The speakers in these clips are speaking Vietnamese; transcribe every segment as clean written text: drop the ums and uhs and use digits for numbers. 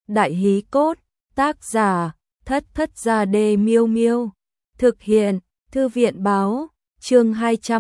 Đại hí cốt, tác giả, Thất Thất Gia Đê Miêu Miêu. Thực hiện, Thư viện báo, chương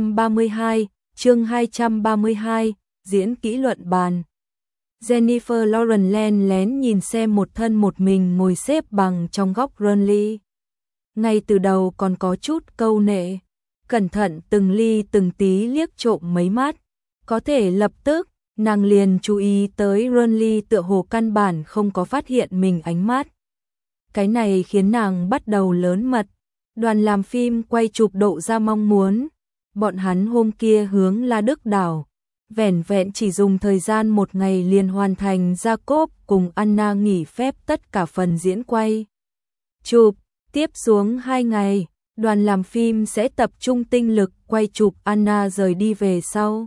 232, diễn kỹ luận bàn. Jennifer Lawrence len lén nhìn xem một thân một mình ngồi xếp bằng trong góc Burnley. Ngay từ đầu còn có chút câu nệ, cẩn thận từng ly từng tí liếc trộm mấy mắt. Có thể lập tức, nàng liền chú ý tới Burnley tựa hồ căn bản không có phát hiện mình ánh mắt. Cái này khiến nàng bắt đầu lớn mật. Đoàn làm phim quay chụp độ ra mong muốn. Bọn hắn hôm kia hướng La Đức đảo. Vẻn vẹn chỉ dùng thời gian một ngày liền hoàn thành Jacob cùng Anna nghỉ phép tất cả phần diễn quay. Chụp, tiếp xuống 2 ngày, đoàn làm phim sẽ tập trung tinh lực quay chụp Anna rời đi về sau.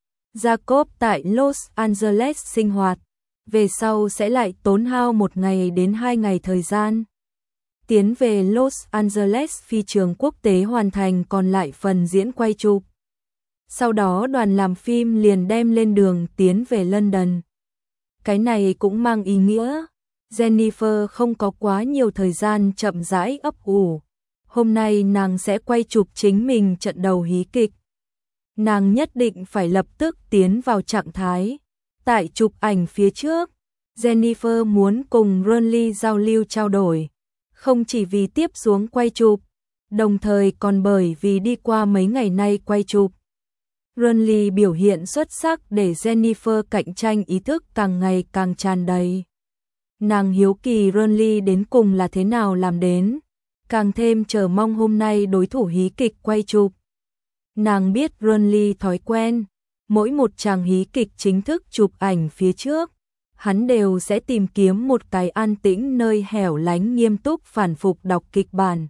Jacob tại Los Angeles sinh hoạt, về sau sẽ lại tốn hao 1 ngày đến 2 ngày thời gian. Tiến về Los Angeles phi trường quốc tế hoàn thành còn lại phần diễn quay chụp. Sau đó đoàn làm phim liền đem lên đường tiến về London. Cái này cũng mang ý nghĩa, Jennifer không có quá nhiều thời gian chậm rãi ấp ủ. Hôm nay nàng sẽ quay chụp chính mình trận đầu hí kịch. Nàng nhất định phải lập tức tiến vào trạng thái. Tại chụp ảnh phía trước, Jennifer muốn cùng Burnley giao lưu trao đổi. Không chỉ vì tiếp xuống quay chụp, đồng thời còn bởi vì đi qua mấy ngày nay quay chụp. Burnley biểu hiện xuất sắc để Jennifer cạnh tranh ý thức càng ngày càng tràn đầy. Nàng hiếu kỳ Burnley đến cùng là thế nào làm đến, càng thêm chờ mong hôm nay đối thủ hí kịch quay chụp. Nàng biết Burnley thói quen, mỗi một chàng hí kịch chính thức chụp ảnh phía trước, hắn đều sẽ tìm kiếm một cái an tĩnh nơi hẻo lánh nghiêm túc phản phục đọc kịch bản.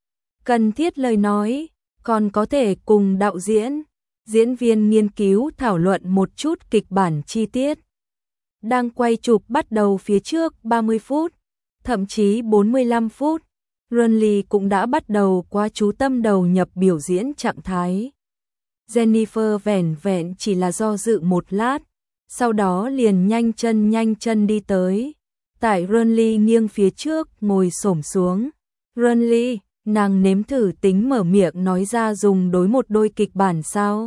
Cần thiết lời nói, còn có thể cùng đạo diễn, diễn viên nghiên cứu thảo luận một chút kịch bản chi tiết. Đang quay chụp bắt đầu phía trước 30 phút, thậm chí 45 phút, Burnley cũng đã bắt đầu quá chú tâm đầu nhập biểu diễn trạng thái. Jennifer vẻn vẹn chỉ là do dự một lát, sau đó liền nhanh chân đi tới. Tại Burnley nghiêng phía trước ngồi xổm xuống. Burnley, nàng nếm thử tính mở miệng nói ra dùng đối một đôi kịch bản sao?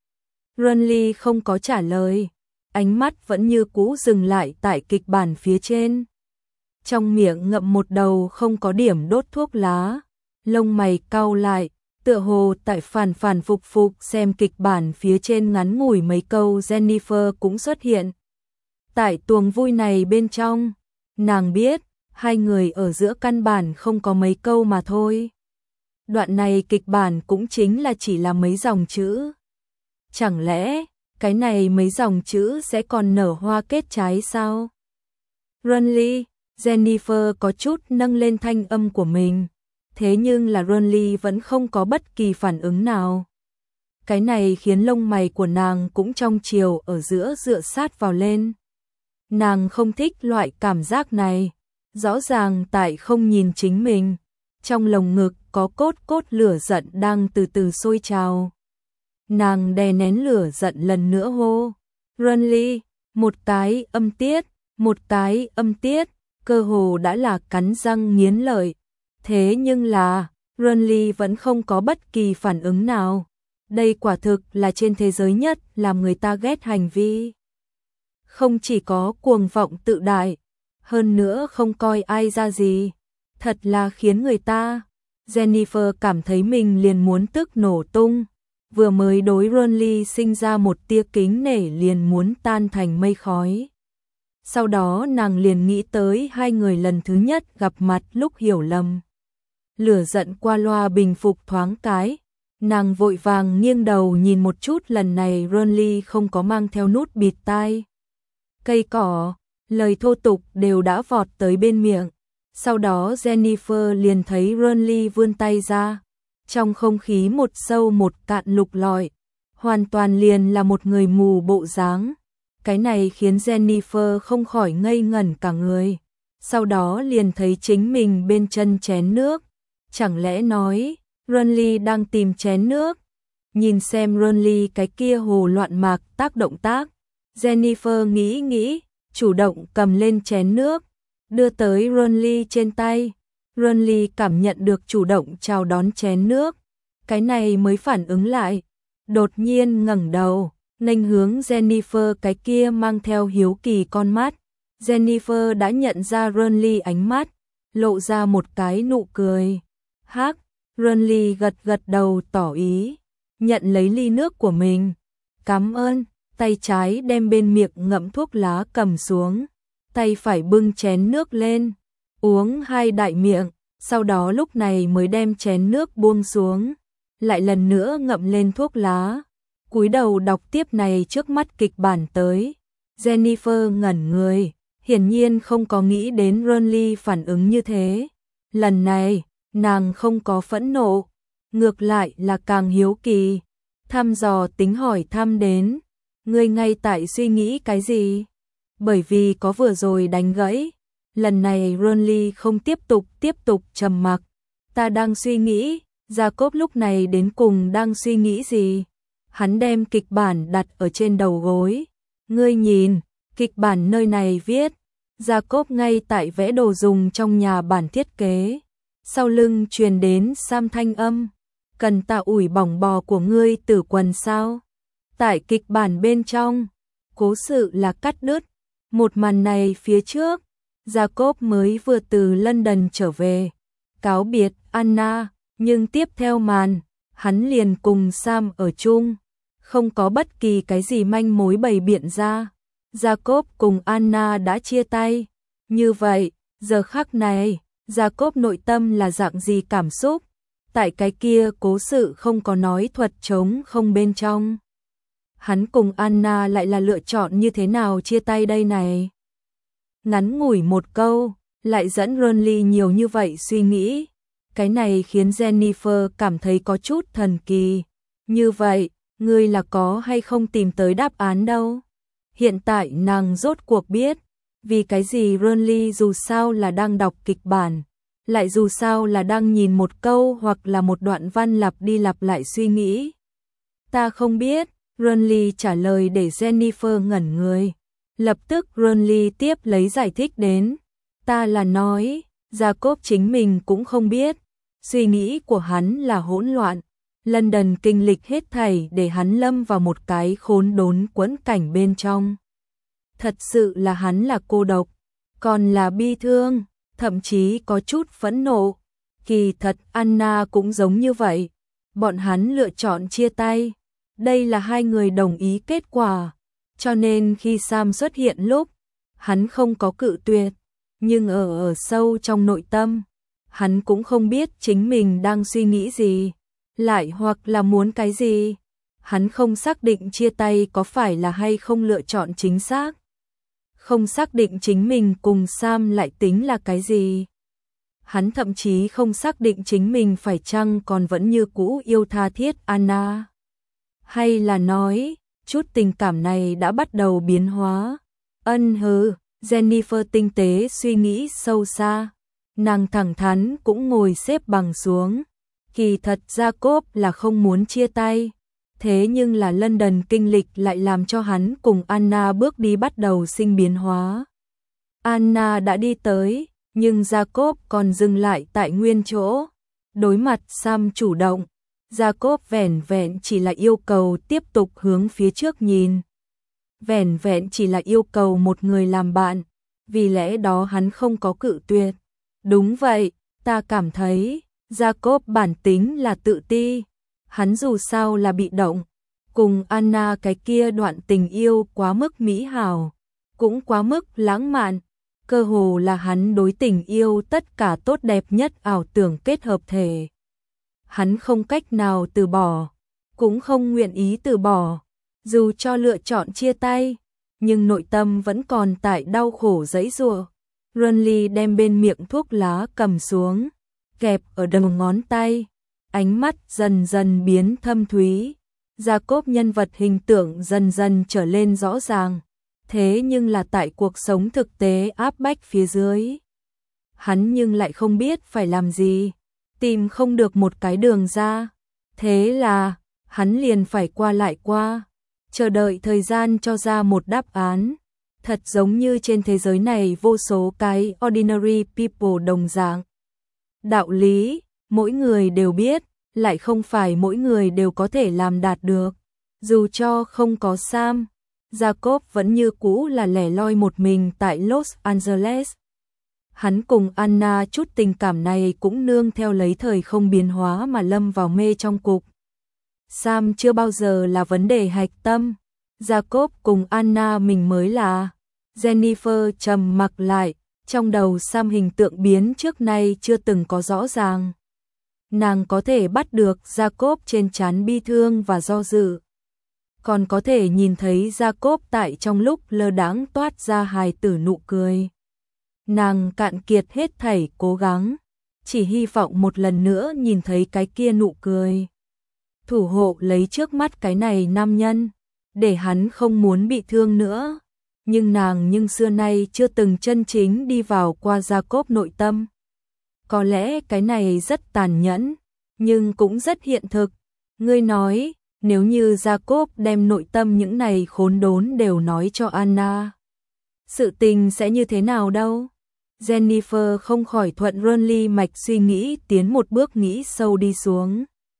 Burnley không có trả lời, ánh mắt vẫn như cũ dừng lại tại kịch bản phía trên. Trong miệng ngậm một đầu không có điểm đốt thuốc lá, lông mày cau lại, tựa hồ tại phản phục xem kịch bản phía trên ngắn ngủi mấy câu Jennifer cũng xuất hiện. Tại tuồng vui này bên trong, nàng biết, hai người ở giữa căn bản không có mấy câu mà thôi. Đoạn này kịch bản cũng chính là chỉ là mấy dòng chữ. Chẳng lẽ, cái này mấy dòng chữ sẽ còn nở hoa kết trái sao? Burnley, Jennifer có chút nâng lên thanh âm của mình. Thế nhưng là Burnley vẫn không có bất kỳ phản ứng nào. Cái này khiến lông mày của nàng cũng trong chiều ở giữa dựa sát vào lên. Nàng không thích loại cảm giác này. Rõ ràng tại không nhìn chính mình. Trong lồng ngực có cốt lửa giận đang từ từ sôi trào. Nàng đè nén lửa giận lần nữa hô. Burnley, một cái âm tiết, cơ hồ đã là cắn răng nghiến lợi. Thế nhưng là, Burnley vẫn không có bất kỳ phản ứng nào. Đây quả thực là trên thế giới nhất làm người ta ghét hành vi. Không chỉ có cuồng vọng tự đại, hơn nữa không coi ai ra gì. Thật là khiến người ta. Jennifer cảm thấy mình liền muốn tức nổ tung. Vừa mới đối Burnley sinh ra một tia kính nể liền muốn tan thành mây khói. Sau đó nàng liền nghĩ tới hai người lần thứ nhất gặp mặt lúc hiểu lầm. Lửa giận qua loa bình phục thoáng cái, nàng vội vàng nghiêng đầu nhìn một chút, lần này Burnley không có mang theo nút bịt tai. Cây cỏ, lời thô tục đều đã vọt tới bên miệng. Sau đó Jennifer liền thấy Burnley vươn tay ra. Trong không khí một sâu một cạn lục lọi, hoàn toàn liền là một người mù bộ dáng. Cái này khiến Jennifer không khỏi ngây ngẩn cả người. Sau đó liền thấy chính mình bên chân chén nước. Chẳng lẽ nói, Burnley đang tìm chén nước? Nhìn xem Burnley cái kia hồ loạn mạc tác động tác. Jennifer nghĩ, chủ động cầm lên chén nước. đưa tới Ronly trên tay. Ronly cảm nhận được chủ động chào đón chén nước, cái này mới phản ứng lại, đột nhiên ngẩng đầu, nghênh hướng Jennifer cái kia mang theo hiếu kỳ con mắt. Jennifer đã nhận ra Ronly ánh mắt, lộ ra một cái nụ cười. Hắc, Ronly gật gật đầu tỏ ý, nhận lấy ly nước của mình. Cảm ơn, tay trái đem bên miệng ngậm thuốc lá cầm xuống, tay phải bưng chén nước lên, uống 2 đại miệng, sau đó lúc này mới đem chén nước buông xuống, lại lần nữa ngậm lên thuốc lá, cúi đầu đọc tiếp này trước mắt kịch bản tới. Jennifer ngẩn người, hiển nhiên không có nghĩ đến Ronly phản ứng như thế. Lần này, nàng không có phẫn nộ, ngược lại là càng hiếu kỳ, thăm dò tính hỏi thăm đến, ngươi ngay tại suy nghĩ cái gì? Bởi vì có vừa rồi đánh gãy, lần này Ronly không tiếp tục trầm mặc. Ta đang suy nghĩ, Jacob lúc này đến cùng đang suy nghĩ gì? Hắn đem kịch bản đặt ở trên đầu gối. Ngươi nhìn, kịch bản nơi này viết, Jacob ngay tại vẽ đồ dùng trong nhà bản thiết kế. Sau lưng truyền đến Sam thanh âm, cần ta ủi bỏng bò của ngươi tử quần sao? Tại kịch bản bên trong, cố sự là cắt đứt. Một màn này phía trước, Jacob mới vừa từ London trở về, cáo biệt Anna, nhưng tiếp theo màn, hắn liền cùng Sam ở chung, không có bất kỳ cái gì manh mối bày biện ra. Jacob cùng Anna đã chia tay. Như vậy, giờ khắc này, Jacob nội tâm là dạng gì cảm xúc? Tại cái kia cố sự không có nói thuật trống không bên trong. Hắn cùng Anna lại là lựa chọn như thế nào chia tay đây này? Ngắn ngủi một câu, lại dẫn Ronly nhiều như vậy suy nghĩ. Cái này khiến Jennifer cảm thấy có chút thần kỳ. Như vậy, ngươi là có hay không tìm tới đáp án đâu? Hiện tại nàng rốt cuộc biết, vì cái gì Ronly dù sao là đang đọc kịch bản, lại dù sao là đang nhìn một câu hoặc là một đoạn văn lặp đi lặp lại suy nghĩ. Ta không biết, Ronly trả lời để Jennifer ngẩn người. Lập tức Ronly tiếp lấy giải thích đến, ta là nói, Jacob chính mình cũng không biết, suy nghĩ của hắn là hỗn loạn. London kinh lịch hết thảy để hắn lâm vào một cái khốn đốn quẫn cảnh bên trong. Thật sự là hắn là cô độc, còn là bi thương, thậm chí có chút phẫn nộ. Kỳ thật Anna cũng giống như vậy, bọn hắn lựa chọn chia tay. Đây là hai người đồng ý kết quả, cho nên khi Sam xuất hiện lúc, hắn không có cự tuyệt, nhưng ở sâu trong nội tâm, hắn cũng không biết chính mình đang suy nghĩ gì, lại hoặc là muốn cái gì. Hắn không xác định chia tay có phải là hay không lựa chọn chính xác. Không xác định chính mình cùng Sam lại tính là cái gì. Hắn thậm chí không xác định chính mình phải chăng còn vẫn như cũ yêu tha thiết Anna. Hay là nói, chút tình cảm này đã bắt đầu biến hóa. Jennifer tinh tế suy nghĩ sâu xa. Nàng thẳng thắn cũng ngồi xếp bằng xuống. Kỳ thật Jacob là không muốn chia tay. Thế nhưng là London kinh lịch lại làm cho hắn cùng Anna bước đi bắt đầu sinh biến hóa. Anna đã đi tới, nhưng Jacob còn dừng lại tại nguyên chỗ. Đối mặt Sam chủ động, Jacob vẻn vẹn chỉ là yêu cầu tiếp tục hướng phía trước nhìn. Vẻn vẹn chỉ là yêu cầu một người làm bạn, vì lẽ đó hắn không có cự tuyệt. Đúng vậy, ta cảm thấy, Jacob bản tính là tự ti. Hắn dù sao là bị động, cùng Anna cái kia đoạn tình yêu quá mức mỹ hảo, cũng quá mức lãng mạn, cơ hồ là hắn đối tình yêu tất cả tốt đẹp nhất ảo tưởng kết hợp thể. Hắn không cách nào từ bỏ, cũng không nguyện ý từ bỏ, dù cho lựa chọn chia tay, nhưng nội tâm vẫn còn tại đau khổ giãy giụa. Ronly đem bên miệng thuốc lá cầm xuống, kẹp ở đầu ngón tay. Ánh mắt dần dần biến thâm thúy, Jacob nhân vật hình tượng dần dần trở lên rõ ràng, thế nhưng là tại cuộc sống thực tế áp bách phía dưới. Hắn nhưng lại không biết phải làm gì, tìm không được một cái đường ra, thế là hắn liền phải qua lại qua, chờ đợi thời gian cho ra một đáp án. Thật giống như trên thế giới này vô số cái ordinary people đồng dạng. Đạo lý, mỗi người đều biết, lại không phải mỗi người đều có thể làm đạt được. Dù cho không có Sam, Jacob vẫn như cũ là lẻ loi một mình tại Los Angeles. Hắn cùng Anna chút tình cảm này cũng nương theo lấy thời không biến hóa mà lâm vào mê trong cục. Sam chưa bao giờ là vấn đề hạch tâm. Jacob cùng Anna mình mới là. Jennifer trầm mặc lại, trong đầu Sam hình tượng biến trước nay chưa từng có rõ ràng. Nàng có thể bắt được Jacob trên trán bi thương và do dự. Còn có thể nhìn thấy Jacob tại trong lúc lơ đãng toát ra hài tử nụ cười. Nàng cạn kiệt hết thảy cố gắng, chỉ hy vọng một lần nữa nhìn thấy cái kia nụ cười. Thủ hộ lấy trước mắt cái này nam nhân, để hắn không muốn bị thương nữa. Nhưng xưa nay chưa từng chân chính đi vào qua Jacob nội tâm. Có lẽ cái này rất tàn nhẫn, nhưng cũng rất hiện thực. Ngươi nói, nếu như Jacob đem nội tâm những này khốn đốn đều nói cho Anna, sự tình sẽ như thế nào đâu? Jennifer không khỏi thuận Ronly mạch suy nghĩ tiến một bước nghĩ sâu đi xuống.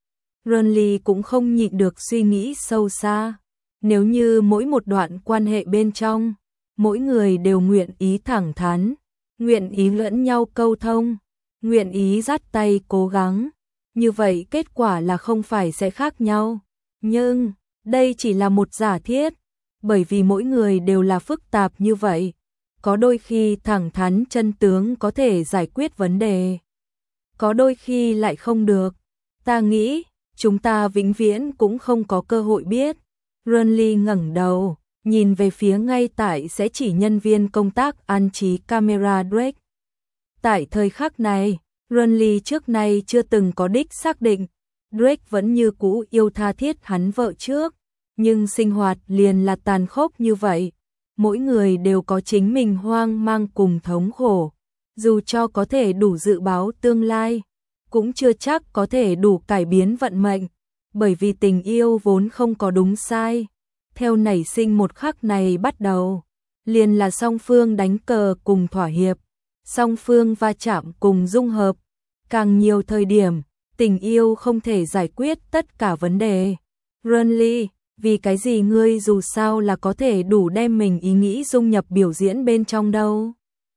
Ronly cũng không nhịn được suy nghĩ sâu xa. Nếu như mỗi một đoạn quan hệ bên trong, mỗi người đều nguyện ý thẳng thắn, nguyện ý lẫn nhau câu thông, nguyện ý dắt tay cố gắng, như vậy kết quả là không phải sẽ khác nhau. Nhưng, đây chỉ là một giả thiết, bởi vì mỗi người đều là phức tạp như vậy. Có đôi khi thẳng thắn chân tướng có thể giải quyết vấn đề, có đôi khi lại không được. Ta nghĩ, chúng ta vĩnh viễn cũng không có cơ hội biết. Ronly ngẩng đầu, nhìn về phía ngay tại sẽ chỉ nhân viên công tác an trí camera Drake. Tại thời khắc này, Ronly trước nay chưa từng có đích xác định, Drake vẫn như cũ yêu tha thiết hắn vợ trước, nhưng sinh hoạt liền là tàn khốc như vậy. Mỗi người đều có chính mình hoang mang cùng thống khổ, dù cho có thể đủ dự báo tương lai, cũng chưa chắc có thể đủ cải biến vận mệnh, bởi vì tình yêu vốn không có đúng sai. Theo nảy sinh một khắc này bắt đầu, liền là song phương đánh cờ cùng thỏa hiệp, song phương va chạm cùng dung hợp. Càng nhiều thời điểm, tình yêu không thể giải quyết tất cả vấn đề. Ronly, vì cái gì ngươi dù sao là có thể đủ đem mình ý nghĩ dung nhập biểu diễn bên trong đâu?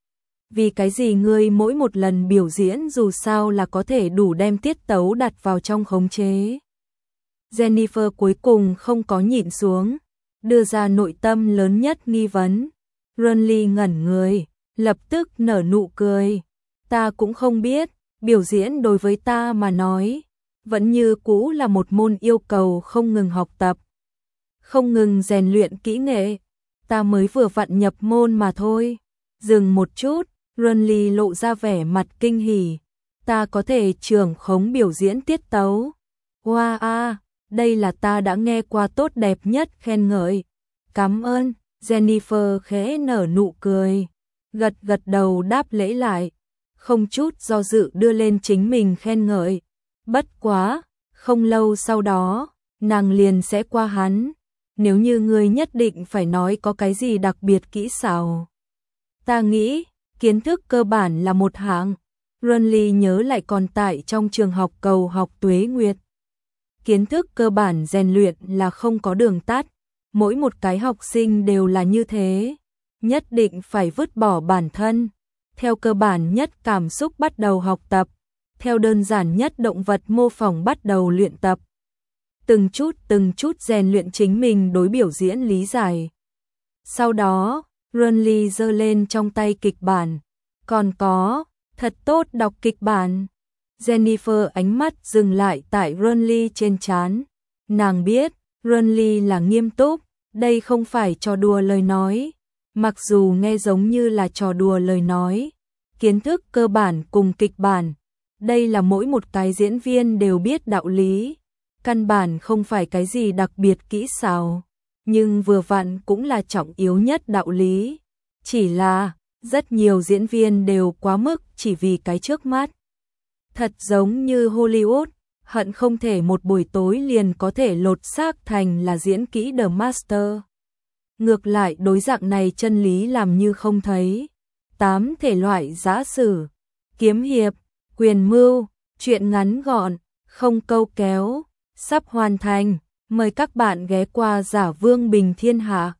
Vì cái gì ngươi mỗi một lần biểu diễn dù sao là có thể đủ đem tiết tấu đặt vào trong khống chế? Jennifer cuối cùng không có nhịn xuống, đưa ra nội tâm lớn nhất nghi vấn. Ronly ngẩn người, lập tức nở nụ cười. Ta cũng không biết, biểu diễn đối với ta mà nói, vẫn như cũ là một môn yêu cầu không ngừng học tập, không ngừng rèn luyện kỹ nghệ. Ta mới vừa vặn nhập môn mà thôi. Dừng một chút, Ronly lộ ra vẻ mặt kinh hỉ. Ta có thể trưởng khống biểu diễn tiết tấu. Wow, đây là ta đã nghe qua tốt đẹp nhất khen ngợi. Cảm ơn. Jennifer khẽ nở nụ cười, gật gật đầu đáp lễ lại, không chút do dự đưa lên chính mình khen ngợi. Bất quá, không lâu sau đó, nàng liền sẽ qua hắn. Nếu như ngươi nhất định phải nói có cái gì đặc biệt kỹ xảo, ta nghĩ, kiến thức cơ bản là một hạng. Ronly nhớ lại còn tại trong trường học cầu học Tuế Nguyệt. Kiến thức cơ bản rèn luyện là không có đường tắt, mỗi một cái học sinh đều là như thế, nhất định phải vứt bỏ bản thân, theo cơ bản nhất cảm xúc bắt đầu học tập, theo đơn giản nhất động vật mô phỏng bắt đầu luyện tập. Từng chút rèn luyện chính mình đối biểu diễn lý giải. Sau đó, Ronly giơ lên trong tay kịch bản. Còn có, thật tốt đọc kịch bản. Jennifer ánh mắt dừng lại tại Ronly trên trán. Nàng biết, Ronly là nghiêm túc, đây không phải trò đùa lời nói. Mặc dù nghe giống như là trò đùa lời nói, kiến thức cơ bản cùng kịch bản, đây là mỗi một cái diễn viên đều biết đạo lý. Căn bản không phải cái gì đặc biệt kỹ xảo, nhưng vừa vặn cũng là trọng yếu nhất đạo lý. Chỉ là, rất nhiều diễn viên đều quá mức chỉ vì cái trước mắt. Thật giống như Hollywood, hận không thể một buổi tối liền có thể lột xác thành là diễn kỹ The Master. ngược lại đối dạng này chân lý làm như không thấy. 8 thể loại giã sử, kiếm hiệp, quyền mưu, truyện ngắn gọn, không câu kéo, sắp hoàn thành. Mời các bạn ghé qua Giả Vương Bình Thiên Hạ.